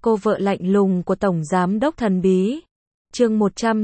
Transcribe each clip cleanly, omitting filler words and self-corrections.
cô vợ lạnh lùng của Tổng Giám đốc thần bí. Chương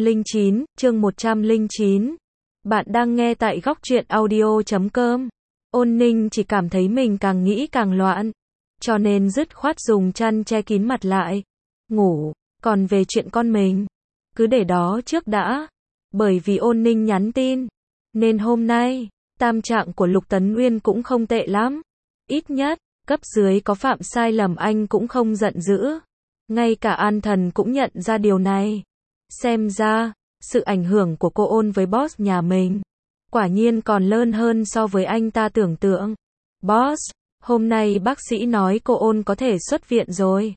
109. Bạn đang nghe tại góc truyện audio.com. Ôn Ninh chỉ cảm thấy mình càng nghĩ càng loạn, cho nên dứt khoát dùng chăn che kín mặt lại, ngủ. Còn về chuyện con mình, cứ để đó trước đã. Bởi vì Ôn Ninh nhắn tin, nên hôm nay, tâm trạng của Lục Tấn Uyên cũng không tệ lắm. Ít nhất, cấp dưới có phạm sai lầm anh cũng không giận dữ. Ngay cả An Thần cũng nhận ra điều này. Xem ra, sự ảnh hưởng của cô Ôn với boss nhà mình, quả nhiên còn lớn hơn so với anh ta tưởng tượng. Boss, hôm nay bác sĩ nói cô Ôn có thể xuất viện rồi.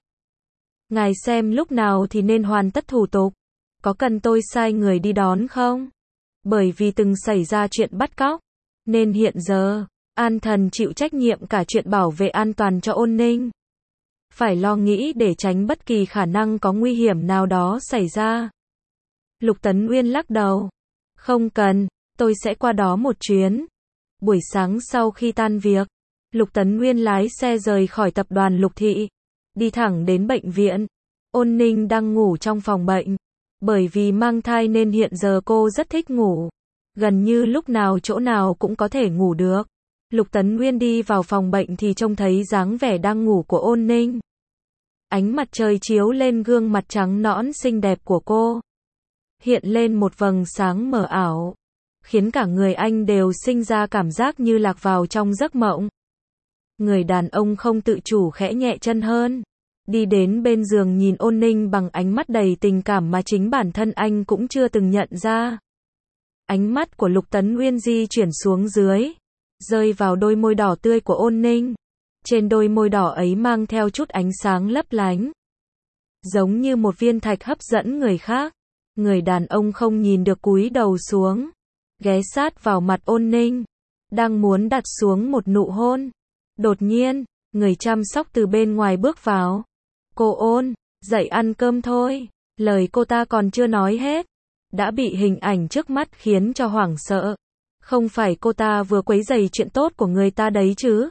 Ngài xem lúc nào thì nên hoàn tất thủ tục. Có cần tôi sai người đi đón không? Bởi vì từng xảy ra chuyện bắt cóc, nên hiện giờ, An Thần chịu trách nhiệm cả chuyện bảo vệ an toàn cho Ôn Ninh. Phải lo nghĩ để tránh bất kỳ khả năng có nguy hiểm nào đó xảy ra. Lục Tấn Uyên lắc đầu. Không cần, tôi sẽ qua đó một chuyến. Buổi sáng sau khi tan việc, Lục Tấn Uyên lái xe rời khỏi tập đoàn Lục Thị, đi thẳng đến bệnh viện. Ôn Ninh đang ngủ trong phòng bệnh. Bởi vì mang thai nên hiện giờ cô rất thích ngủ. Gần như lúc nào chỗ nào cũng có thể ngủ được. Lục Tấn Uyên đi vào phòng bệnh thì trông thấy dáng vẻ đang ngủ của Ôn Ninh. Ánh mặt trời chiếu lên gương mặt trắng nõn xinh đẹp của cô, hiện lên một vầng sáng mờ ảo, khiến cả người anh đều sinh ra cảm giác như lạc vào trong giấc mộng. Người đàn ông không tự chủ khẽ nhẹ chân hơn, đi đến bên giường nhìn Ôn Ninh bằng ánh mắt đầy tình cảm mà chính bản thân anh cũng chưa từng nhận ra. Ánh mắt của Lục Tấn Uyên di chuyển xuống dưới, rơi vào đôi môi đỏ tươi của Ôn Ninh. Trên đôi môi đỏ ấy mang theo chút ánh sáng lấp lánh, giống như một viên thạch hấp dẫn người khác. Người đàn ông không nhìn được cúi đầu xuống, ghé sát vào mặt Ôn Ninh, đang muốn đặt xuống một nụ hôn. Đột nhiên, người chăm sóc từ bên ngoài bước vào. Cô Ôn, dậy ăn cơm thôi. Lời cô ta còn chưa nói hết, đã bị hình ảnh trước mắt khiến cho hoảng sợ. Không phải cô ta vừa quấy rầy chuyện tốt của người ta đấy chứ?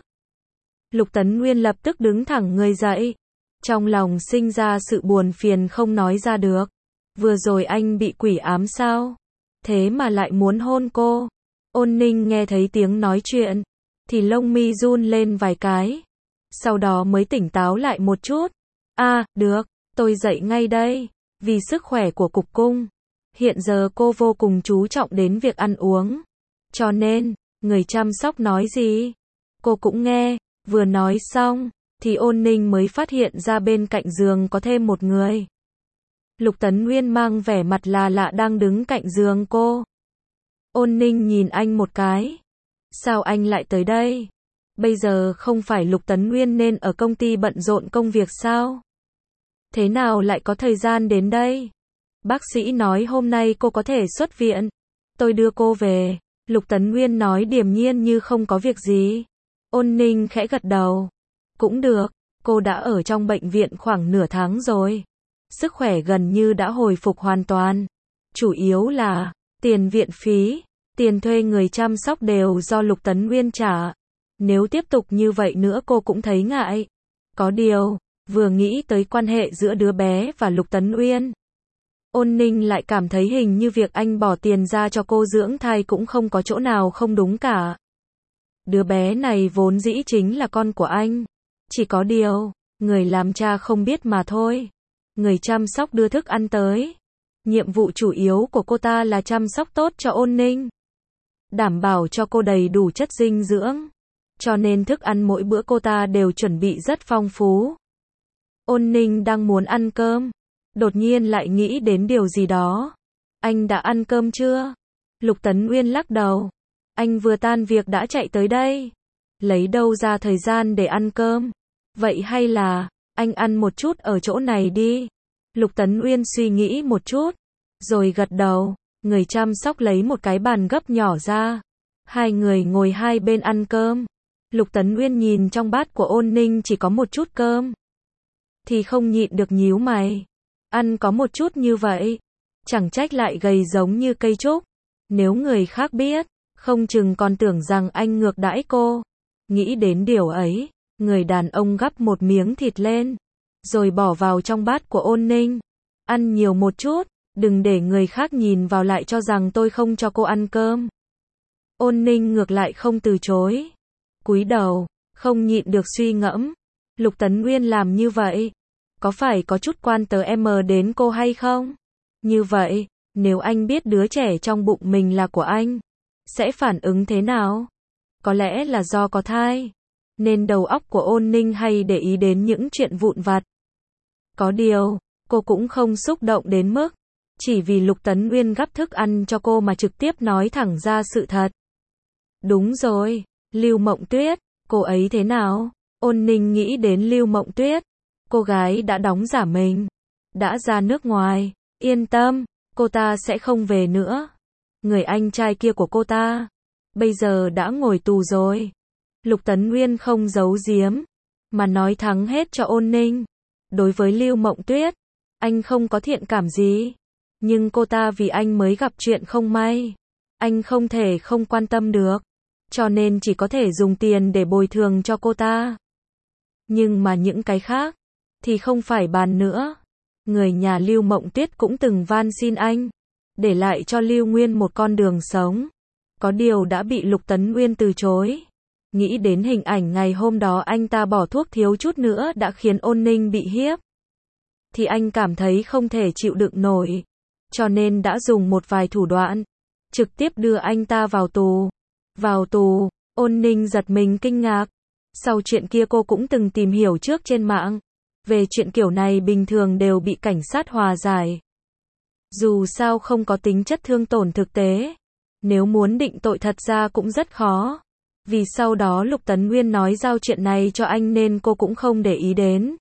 Lục Tấn Nguyên lập tức đứng thẳng người dậy. Trong lòng sinh ra sự buồn phiền không nói ra được. Vừa rồi anh bị quỷ ám sao? Thế mà lại muốn hôn cô. Ôn Ninh nghe thấy tiếng nói chuyện, thì lông mi run lên vài cái. Sau đó mới tỉnh táo lại một chút. Được, tôi dậy ngay đây. Vì sức khỏe của cục cung, hiện giờ cô vô cùng chú trọng đến việc ăn uống. Cho nên, người chăm sóc nói gì, cô cũng nghe. Vừa nói xong, thì Ôn Ninh mới phát hiện ra bên cạnh giường có thêm một người. Lục Tấn Nguyên mang vẻ mặt là lạ đang đứng cạnh giường cô. Ôn Ninh nhìn anh một cái. Sao anh lại tới đây? Bây giờ không phải Lục Tấn Nguyên nên ở công ty bận rộn công việc sao? Thế nào lại có thời gian đến đây? Bác sĩ nói hôm nay cô có thể xuất viện. Tôi đưa cô về. Lục Tấn Nguyên nói điềm nhiên như không có việc gì. Ôn Ninh khẽ gật đầu. Cũng được, cô đã ở trong bệnh viện khoảng nửa tháng rồi. Sức khỏe gần như đã hồi phục hoàn toàn. Chủ yếu là tiền viện phí, tiền thuê người chăm sóc đều do Lục Tấn Nguyên trả. Nếu tiếp tục như vậy nữa cô cũng thấy ngại. Có điều, vừa nghĩ tới quan hệ giữa đứa bé và Lục Tấn Uyên, Ôn Ninh lại cảm thấy hình như việc anh bỏ tiền ra cho cô dưỡng thai cũng không có chỗ nào không đúng cả. Đứa bé này vốn dĩ chính là con của anh. Chỉ có điều, người làm cha không biết mà thôi. Người chăm sóc đưa thức ăn tới. Nhiệm vụ chủ yếu của cô ta là chăm sóc tốt cho Ôn Ninh, đảm bảo cho cô đầy đủ chất dinh dưỡng. Cho nên thức ăn mỗi bữa cô ta đều chuẩn bị rất phong phú. Ôn Ninh đang muốn ăn cơm, đột nhiên lại nghĩ đến điều gì đó. Anh đã ăn cơm chưa? Lục Tấn Uyên lắc đầu. Anh vừa tan việc đã chạy tới đây. Lấy đâu ra thời gian để ăn cơm? Vậy hay là, anh ăn một chút ở chỗ này đi. Lục Tấn Uyên suy nghĩ một chút, rồi gật đầu. Người chăm sóc lấy một cái bàn gấp nhỏ ra. Hai người ngồi hai bên ăn cơm. Lục Tấn Uyên nhìn trong bát của Ôn Ninh chỉ có một chút cơm, thì không nhịn được nhíu mày. Ăn có một chút như vậy, chẳng trách lại gầy giống như cây trúc. Nếu người khác biết, không chừng còn tưởng rằng anh ngược đãi cô. Nghĩ đến điều ấy, người đàn ông gắp một miếng thịt lên, rồi bỏ vào trong bát của Ôn Ninh. Ăn nhiều một chút, đừng để người khác nhìn vào lại cho rằng tôi không cho cô ăn cơm. Ôn Ninh ngược lại không từ chối. Cúi đầu, không nhịn được suy ngẫm. Lục Tấn Nguyên làm như vậy, có phải có chút quan tâm đến cô hay không? Như vậy, nếu anh biết đứa trẻ trong bụng mình là của anh, sẽ phản ứng thế nào? Có lẽ là do có thai, nên đầu óc của Ôn Ninh hay để ý đến những chuyện vụn vặt. Có điều, cô cũng không xúc động đến mức chỉ vì Lục Tấn Nguyên gắp thức ăn cho cô mà trực tiếp nói thẳng ra sự thật. Đúng rồi, Lưu Mộng Tuyết, cô ấy thế nào? Ôn Ninh nghĩ đến Lưu Mộng Tuyết, cô gái đã đóng giả mình, đã ra nước ngoài, yên tâm, cô ta sẽ không về nữa. Người anh trai kia của cô ta, bây giờ đã ngồi tù rồi. Lục Tấn Nguyên không giấu giếm, mà nói thẳng hết cho Ôn Ninh. Đối với Lưu Mộng Tuyết, anh không có thiện cảm gì, nhưng cô ta vì anh mới gặp chuyện không may. Anh không thể không quan tâm được, cho nên chỉ có thể dùng tiền để bồi thường cho cô ta. Nhưng mà những cái khác, thì không phải bàn nữa. Người nhà Lưu Mộng Tuyết cũng từng van xin anh, để lại cho Lưu Nguyên một con đường sống. Có điều đã bị Lục Tấn Nguyên từ chối. Nghĩ đến hình ảnh ngày hôm đó anh ta bỏ thuốc thiếu chút nữa đã khiến Ôn Ninh bị hiếp, thì anh cảm thấy không thể chịu đựng nổi. Cho nên đã dùng một vài thủ đoạn, trực tiếp đưa anh ta vào tù. Vào tù, Ôn Ninh giật mình kinh ngạc. Sau chuyện kia cô cũng từng tìm hiểu trước trên mạng. Về chuyện kiểu này bình thường đều bị cảnh sát hòa giải. Dù sao không có tính chất thương tổn thực tế. Nếu muốn định tội thật ra cũng rất khó. Vì sau đó Lục Tấn Nguyên nói giao chuyện này cho anh nên cô cũng không để ý đến.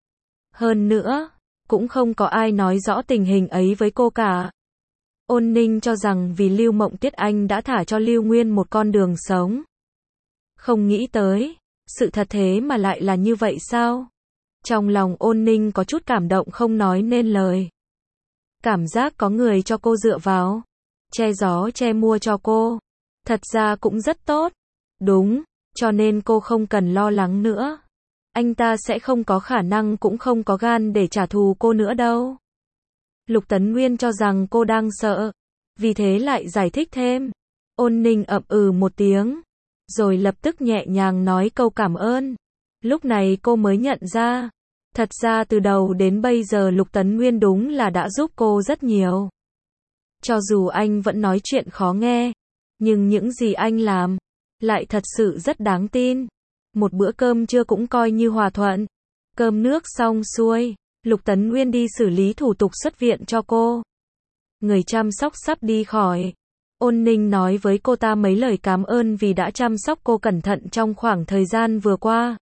Hơn nữa, cũng không có ai nói rõ tình hình ấy với cô cả. Ôn Ninh cho rằng vì Lưu Mộng Tuyết anh đã thả cho Lưu Nguyên một con đường sống. Không nghĩ tới, sự thật thế mà lại là như vậy sao? Trong lòng Ôn Ninh có chút cảm động không nói nên lời. Cảm giác có người cho cô dựa vào, che gió che mưa cho cô, thật ra cũng rất tốt. Đúng, cho nên cô không cần lo lắng nữa. Anh ta sẽ không có khả năng cũng không có gan để trả thù cô nữa đâu. Lục Tấn Nguyên cho rằng cô đang sợ, vì thế lại giải thích thêm. Ôn Ninh ậm ừ một tiếng, rồi lập tức nhẹ nhàng nói câu cảm ơn. Lúc này cô mới nhận ra, thật ra từ đầu đến bây giờ Lục Tấn Nguyên đúng là đã giúp cô rất nhiều. Cho dù anh vẫn nói chuyện khó nghe, nhưng những gì anh làm lại thật sự rất đáng tin. Một bữa cơm trưa cũng coi như hòa thuận. Cơm nước xong xuôi, Lục Tấn Nguyên đi xử lý thủ tục xuất viện cho cô. Người chăm sóc sắp đi khỏi. Ôn Ninh nói với cô ta mấy lời cảm ơn vì đã chăm sóc cô cẩn thận trong khoảng thời gian vừa qua.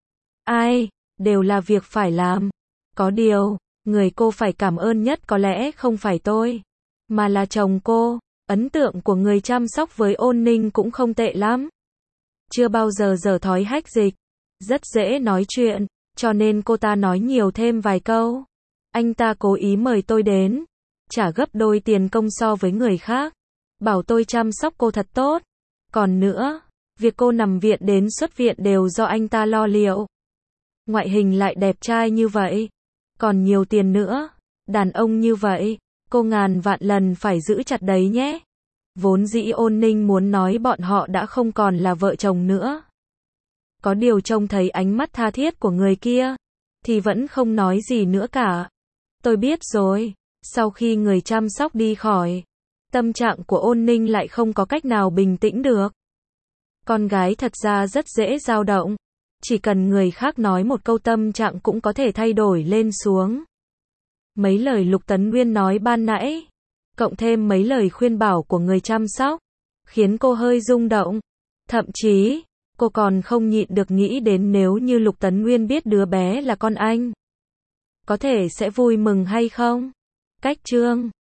Ai, đều là việc phải làm. Có điều, người cô phải cảm ơn nhất có lẽ không phải tôi, mà là chồng cô. Ấn tượng của người chăm sóc với Ôn Ninh cũng không tệ lắm. Chưa bao giờ dở thói hách dịch, rất dễ nói chuyện, cho nên cô ta nói nhiều thêm vài câu. Anh ta cố ý mời tôi đến, trả gấp đôi tiền công so với người khác, bảo tôi chăm sóc cô thật tốt. Còn nữa, việc cô nằm viện đến xuất viện đều do anh ta lo liệu. Ngoại hình lại đẹp trai như vậy, còn nhiều tiền nữa, đàn ông như vậy, cô ngàn vạn lần phải giữ chặt đấy nhé. Vốn dĩ Ôn Ninh muốn nói bọn họ đã không còn là vợ chồng nữa. Có điều trông thấy ánh mắt tha thiết của người kia, thì vẫn không nói gì nữa cả. Tôi biết rồi, sau khi người chăm sóc đi khỏi, tâm trạng của Ôn Ninh lại không có cách nào bình tĩnh được. Con gái thật ra rất dễ dao động, chỉ cần người khác nói một câu tâm trạng cũng có thể thay đổi lên xuống. Mấy lời Lục Tấn Nguyên nói ban nãy, cộng thêm mấy lời khuyên bảo của người chăm sóc, khiến cô hơi rung động. Thậm chí, cô còn không nhịn được nghĩ đến nếu như Lục Tấn Nguyên biết đứa bé là con anh, có thể sẽ vui mừng hay không? Cách chương